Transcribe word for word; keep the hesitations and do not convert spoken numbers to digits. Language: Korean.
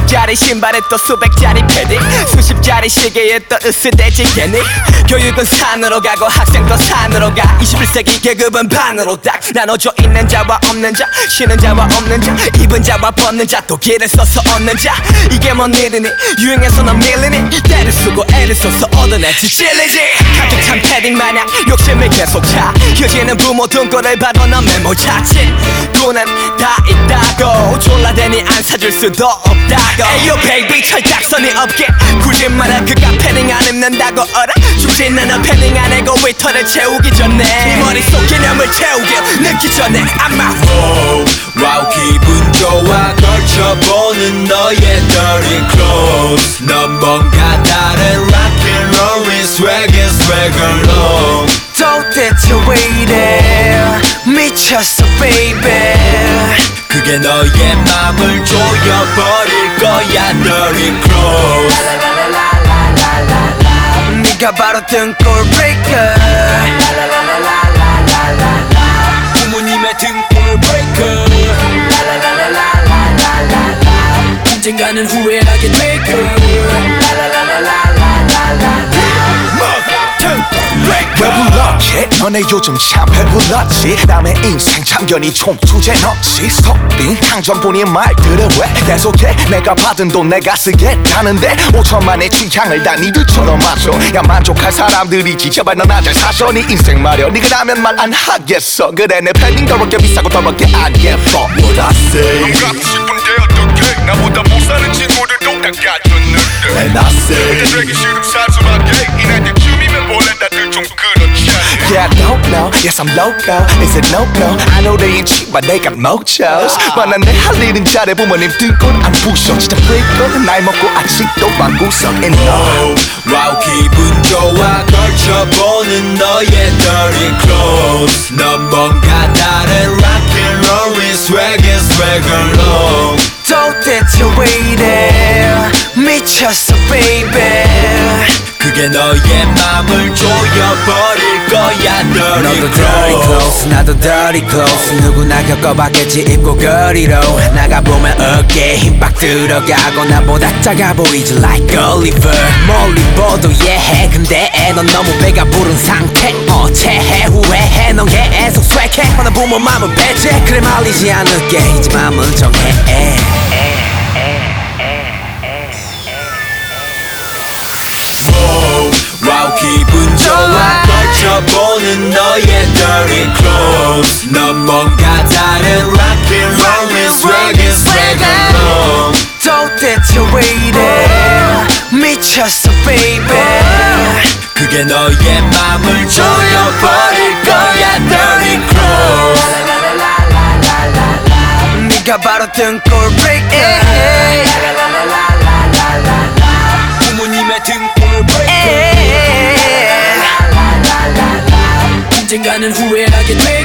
짜리 신발에 또 수백짜리 패딩, 수십짜리 시계에 또 으스대지 괜히. 교육은 산으로 가고 학생도 산으로 가. 이십일 세기 계급은 반으로 딱 나눠져. 있는 자와 없는 자, 쉬는 자와 없는 자, 입은 자와 벗는 자, 또 길을 써서 얻는 자. 이게 뭔 일이니? 유행해서 넌 밀리니? 때를 쓰고 애를 써서 얻어내지 찔리지. 가득 찬 패딩 마냥 욕심을 계속 차. 휴지는 부모 등골을 봐도 넌 메모 자칫. 돈은 다 있다고 졸라대니 안 사줄 수도 없다고. 에이요 베이비 철딱선이 없게 굳이 말아. 그가 패딩 안 입는다고 어라? 죽진 않아 패딩 안에 그 위터를 채우기 전에. 네 머릿속 개념을 채우길 늦기 전에 아마. wow, wow 기분 좋아 걸쳐보는 너의 dirty clothes. 넌 뭔가 다른 rock and rollin' swagin' swagger long. 도대체 왜 이래 미쳤어 baby. 그게 너의 맘을 조여버릴 거야 dirty clothes. 네가 바로 등골 breaker. 부모님의 등골 breaker. 언젠가는 후회하게 될 걸. 왜 불렀지? 너네 요즘 참 배불렀지? 남의 인생 참견이 총 주제 넣지. 석빈 강정분이 말들을 왜 계속해? 내가 받은 돈 내가 쓰겠다는데 오천만의 취향을 다 니들처럼 마셔. 야 만족할 사람들이지 제발 너나 잘 사셔. 네 인생 말여 네가 라면 말 안 하겠어. 그래 내 패딩 더럽게 비싸고 더럽게 안 예뻐. What I say 넌 갖고 싶은데 어떡해. 나보다 못 사는 친구들도 다 갖췄는데. And I say 근데 되기 싫음 사소하게 이날 때쯤이면 원래 다들 좀 그렇지 않니? Yeah, I don't know. Yes, I'm loco. Is it no no? I know they ain't cheap, but they got mochos. but 난 내 할 일은 잘해. 부모님 등골 안 부셔. 진짜 freak. 나이 먹고 아직도 방구석에 너. wow, wow 기분 좋아 걸쳐보는 너의 dirty clothes. 넌 뭔가 다른 rock and rollin' swagin' swagger long. 도대체 왜 이래 미쳤어 baby. 그게 너의 맘을 조여버릴 거야 dirty 너도 dirty clothes 나도 dirty clothes. 누구나 겪어봤겠지 입고 거리로 나가보면 어깨에 힘빡 들어가고 나보다 작아 보이지 like Oliver. 멀리 보도 예해 근데 넌 너무 배가 부른 상태. 어 체해 후회해 넌 계속 swag해. 뻔한 부모 맘은 배제 그래 말리지 않을게 이제 맘은 정해. wow, wow 기분 좋아 걸쳐보는 너의 dirty clothes. 넌 뭔가 다른 rock and rollin' swagin' swagger long. 도대체 왜 이래 미쳤어 baby. 그게 너의 맘을 조여버릴 거야 dirty clothes. 네가 바로 등골 breaker. 부모님의 등골 breaker. 언젠가는 후회하게 돼.